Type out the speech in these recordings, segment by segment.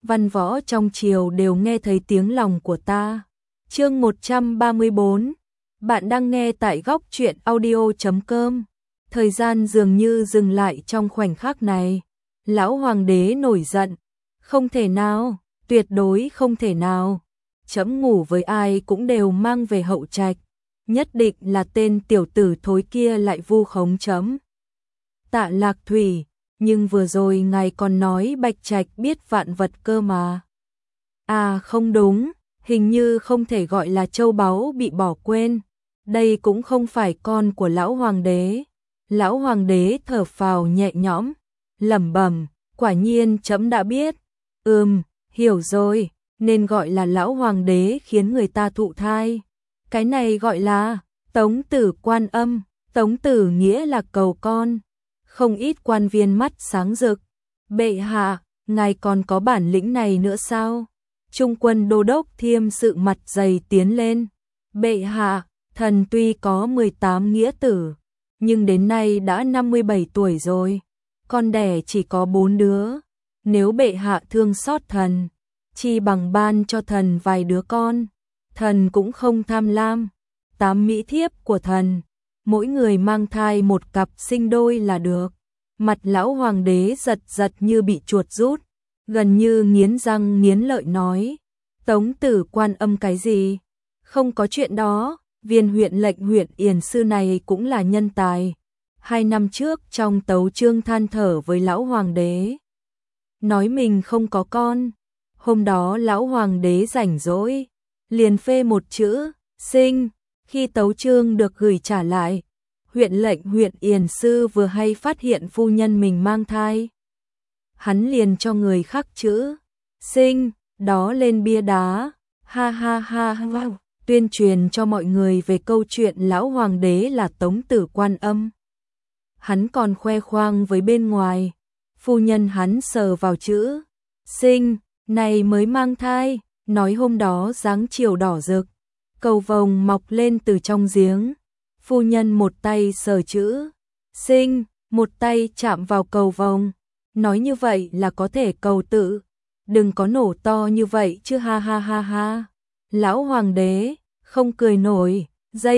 văn võ trong triều đều nghe thấy tiếng lòng của ta. Chương 134. Bạn đang nghe tại góc truyện audio.com. Thời gian dường như dừng lại trong khoảnh khắc này. Lão hoàng đế nổi giận. Không thể nào, tuyệt đối không thể nào. Trẫm ngủ với ai cũng đều mang về hậu trạch. Nhất định là tên tiểu tử thối kia lại vu khống trẫm. Tạ Lạc Thủy, nhưng vừa rồi ngài còn nói Bạch Trạch biết vạn vật cơ mà. À không đúng, hình như không thể gọi là châu báu bị bỏ quên. Đây cũng không phải con của lão hoàng đế. Lão hoàng đế thở phào nhẹ nhõm, lẩm bẩm, quả nhiên trẫm đã biết. Hiểu rồi, nên gọi là lão hoàng đế khiến người ta thụ thai. Cái này gọi là Tống Tử Quan Âm, Tống Tử nghĩa là cầu con. Không ít quan viên mắt sáng rực. Bệ hạ, ngài còn có bản lĩnh này nữa sao? Trung quân đô đốc Thiêm Sự mặt dày tiến lên. Bệ hạ, thần tuy có 18 nghĩa tử, nhưng đến nay đã 57 tuổi rồi. Con đẻ chỉ có 4 đứa. Nếu bệ hạ thương xót thần, chi bằng ban cho thần vài đứa con. Thần cũng không tham lam. 8 mỹ thiếp của thần, mỗi người mang thai một cặp sinh đôi là được. Mặt lão hoàng đế giật giật như bị chuột rút, gần như nghiến răng nghiến lợi nói. Tống Tử Quan Âm cái gì? Không có chuyện đó, viên huyện lệnh huyện Yển Sư này cũng là nhân tài. 2 năm trước trong tấu chương than thở với lão hoàng đế. Nói mình không có con. Hôm đó lão hoàng đế rảnh rỗi, liền phê một chữ, sinh. Khi tấu chương được gửi trả lại, huyện lệnh huyện Yển Sư vừa hay phát hiện phu nhân mình mang thai. Hắn liền cho người khắc chữ sinh đó lên bia đá, ha ha ha ha, tuyên truyền cho mọi người về câu chuyện lão hoàng đế là Tống Tử Quan Âm. Hắn còn khoe khoang với bên ngoài, phu nhân hắn sờ vào chữ sinh này mới mang thai, nói hôm đó dáng chiều đỏ rực, cầu vồng mọc lên từ trong giếng. Phu nhân một tay sờ chữ sinh, một tay chạm vào cầu vồng, nói như vậy là có thể cầu tự. Đừng có nổ to như vậy chứ, ha ha ha ha. Lão hoàng đế không cười nổi.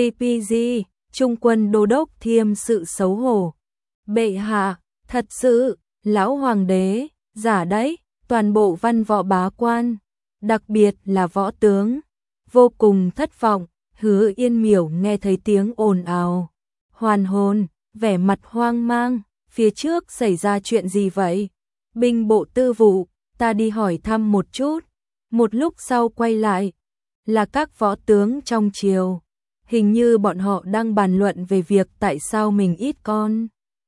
JPG, Trung quân đô đốc Thiêm Sự xấu hổ. Bệ hạ, thật sự, lão hoàng đế giả đấy. Toàn bộ văn võ bá quan, đặc biệt là võ tướng, vô cùng thất vọng. Hứa Yên Miểu nghe thấy tiếng ồn ào, hoàn hồn, vẻ mặt hoang mang. Phía trước xảy ra chuyện gì vậy? Binh bộ tư vụ, ta đi hỏi thăm một chút. Một lúc sau quay lại, là các võ tướng trong triều. Hình như bọn họ đang bàn luận về việc tại sao mình ít con.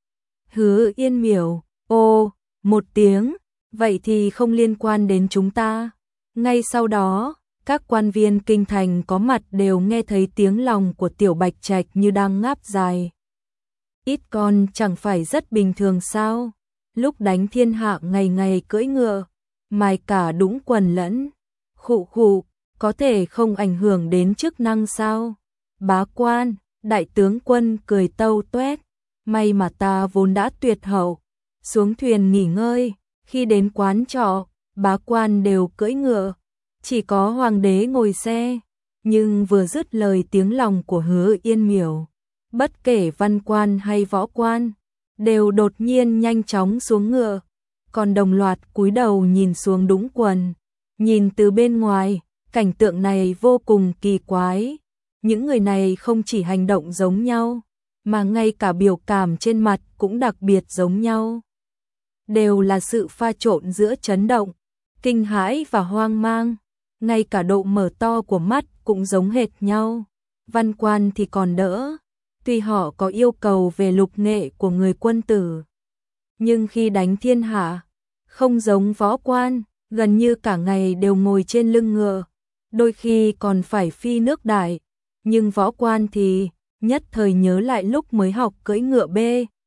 Hứa Yên Miểu, ô, một tiếng, vậy thì không liên quan đến chúng ta. Ngay sau đó, các quan viên kinh thành có mặt đều nghe thấy tiếng lòng của tiểu Bạch Trạch như đang ngáp dài. Ít con chẳng phải rất bình thường sao? Lúc đánh thiên hạ ngày ngày cưỡi ngựa, mài cả đũng quần lẫn. Khụ khụ, có thể không ảnh hưởng đến chức năng sao? Bá quan, đại tướng quân cười tâu tuét. May mà ta vốn đã tuyệt hậu. Xuống thuyền nghỉ ngơi, khi đến quán trọ, bá quan đều cưỡi ngựa. Chỉ có hoàng đế ngồi xe. Nhưng vừa dứt lời tiếng lòng của Hứa Yên Miểu, bất kể văn quan hay võ quan, đều đột nhiên nhanh chóng xuống ngựa, còn đồng loạt cúi đầu nhìn xuống đũng quần. Nhìn từ bên ngoài, cảnh tượng này vô cùng kỳ quái. Những người này không chỉ hành động giống nhau, mà ngay cả biểu cảm trên mặt cũng đặc biệt giống nhau. Đều là sự pha trộn giữa chấn động, kinh hãi và hoang mang. Ngay cả độ mở to của mắt cũng giống hệt nhau. Văn quan thì còn đỡ, tuy họ có yêu cầu về lục nghệ của người quân tử, nhưng khi đánh thiên hạ, không giống võ quan, gần như cả ngày đều ngồi trên lưng ngựa, đôi khi còn phải phi nước đại. Nhưng võ quan thì nhất thời nhớ lại lúc mới học cưỡi ngựa B,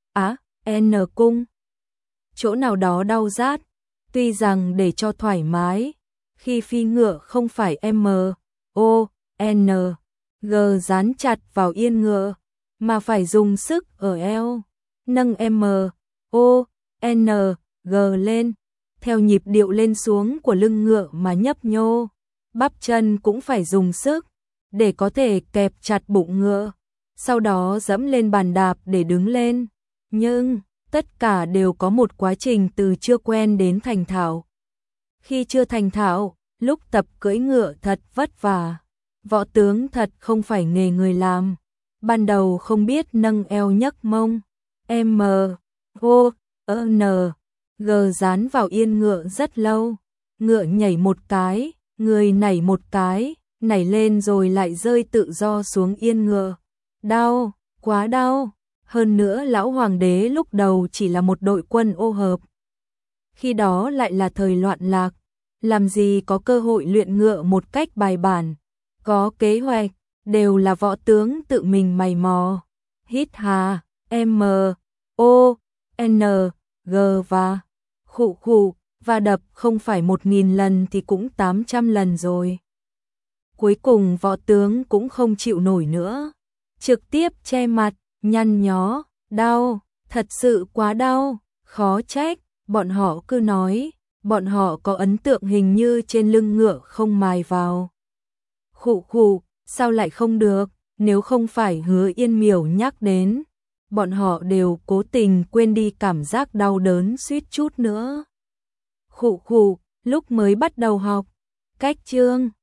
N cung. Chỗ nào đó đau rát, tuy rằng để cho thoải mái, khi phi ngựa không phải M, O, N, G dán chặt vào yên ngựa, mà phải dùng sức ở eo, nâng M, O, N, G lên. theo nhịp điệu lên xuống của lưng ngựa mà nhấp nhô, bắp chân cũng phải dùng sức để có thể kẹp chặt bụng ngựa, sau đó dẫm lên bàn đạp để đứng lên. Nhưng tất cả đều có một quá trình từ chưa quen đến thành thạo. Khi chưa thành thạo, lúc tập cưỡi ngựa thật vất vả. Võ tướng thật không phải nghề người làm. Ban đầu không biết nâng eo nhấc mông. M, O, N, G dán vào yên ngựa rất lâu. Ngựa nhảy một cái, người nảy một cái, nảy lên rồi lại rơi tự do xuống yên ngựa. Đau, quá đau. Hơn nữa lão hoàng đế lúc đầu chỉ là một đội quân ô hợp. Khi đó lại là thời loạn lạc, làm gì có cơ hội luyện ngựa một cách bài bản, có kế hoạch, đều là võ tướng tự mình mày mò. Hít hà, M, O, N, G và khụ khụ, và đập không phải 1000 lần thì cũng 800 lần rồi. Cuối cùng võ tướng cũng không chịu nổi nữa, trực tiếp che mặt, nhăn nhó, đau, thật sự quá đau, khó trách, bọn họ cứ nói, bọn họ có ấn tượng hình như trên lưng ngựa không mài vào. Khụ khụ, sao lại không được, nếu không phải Hứa Yên Miểu nhắc đến, bọn họ đều cố tình quên đi cảm giác đau đớn suýt chút nữa. Khụ khụ, lúc mới bắt đầu học, cách chương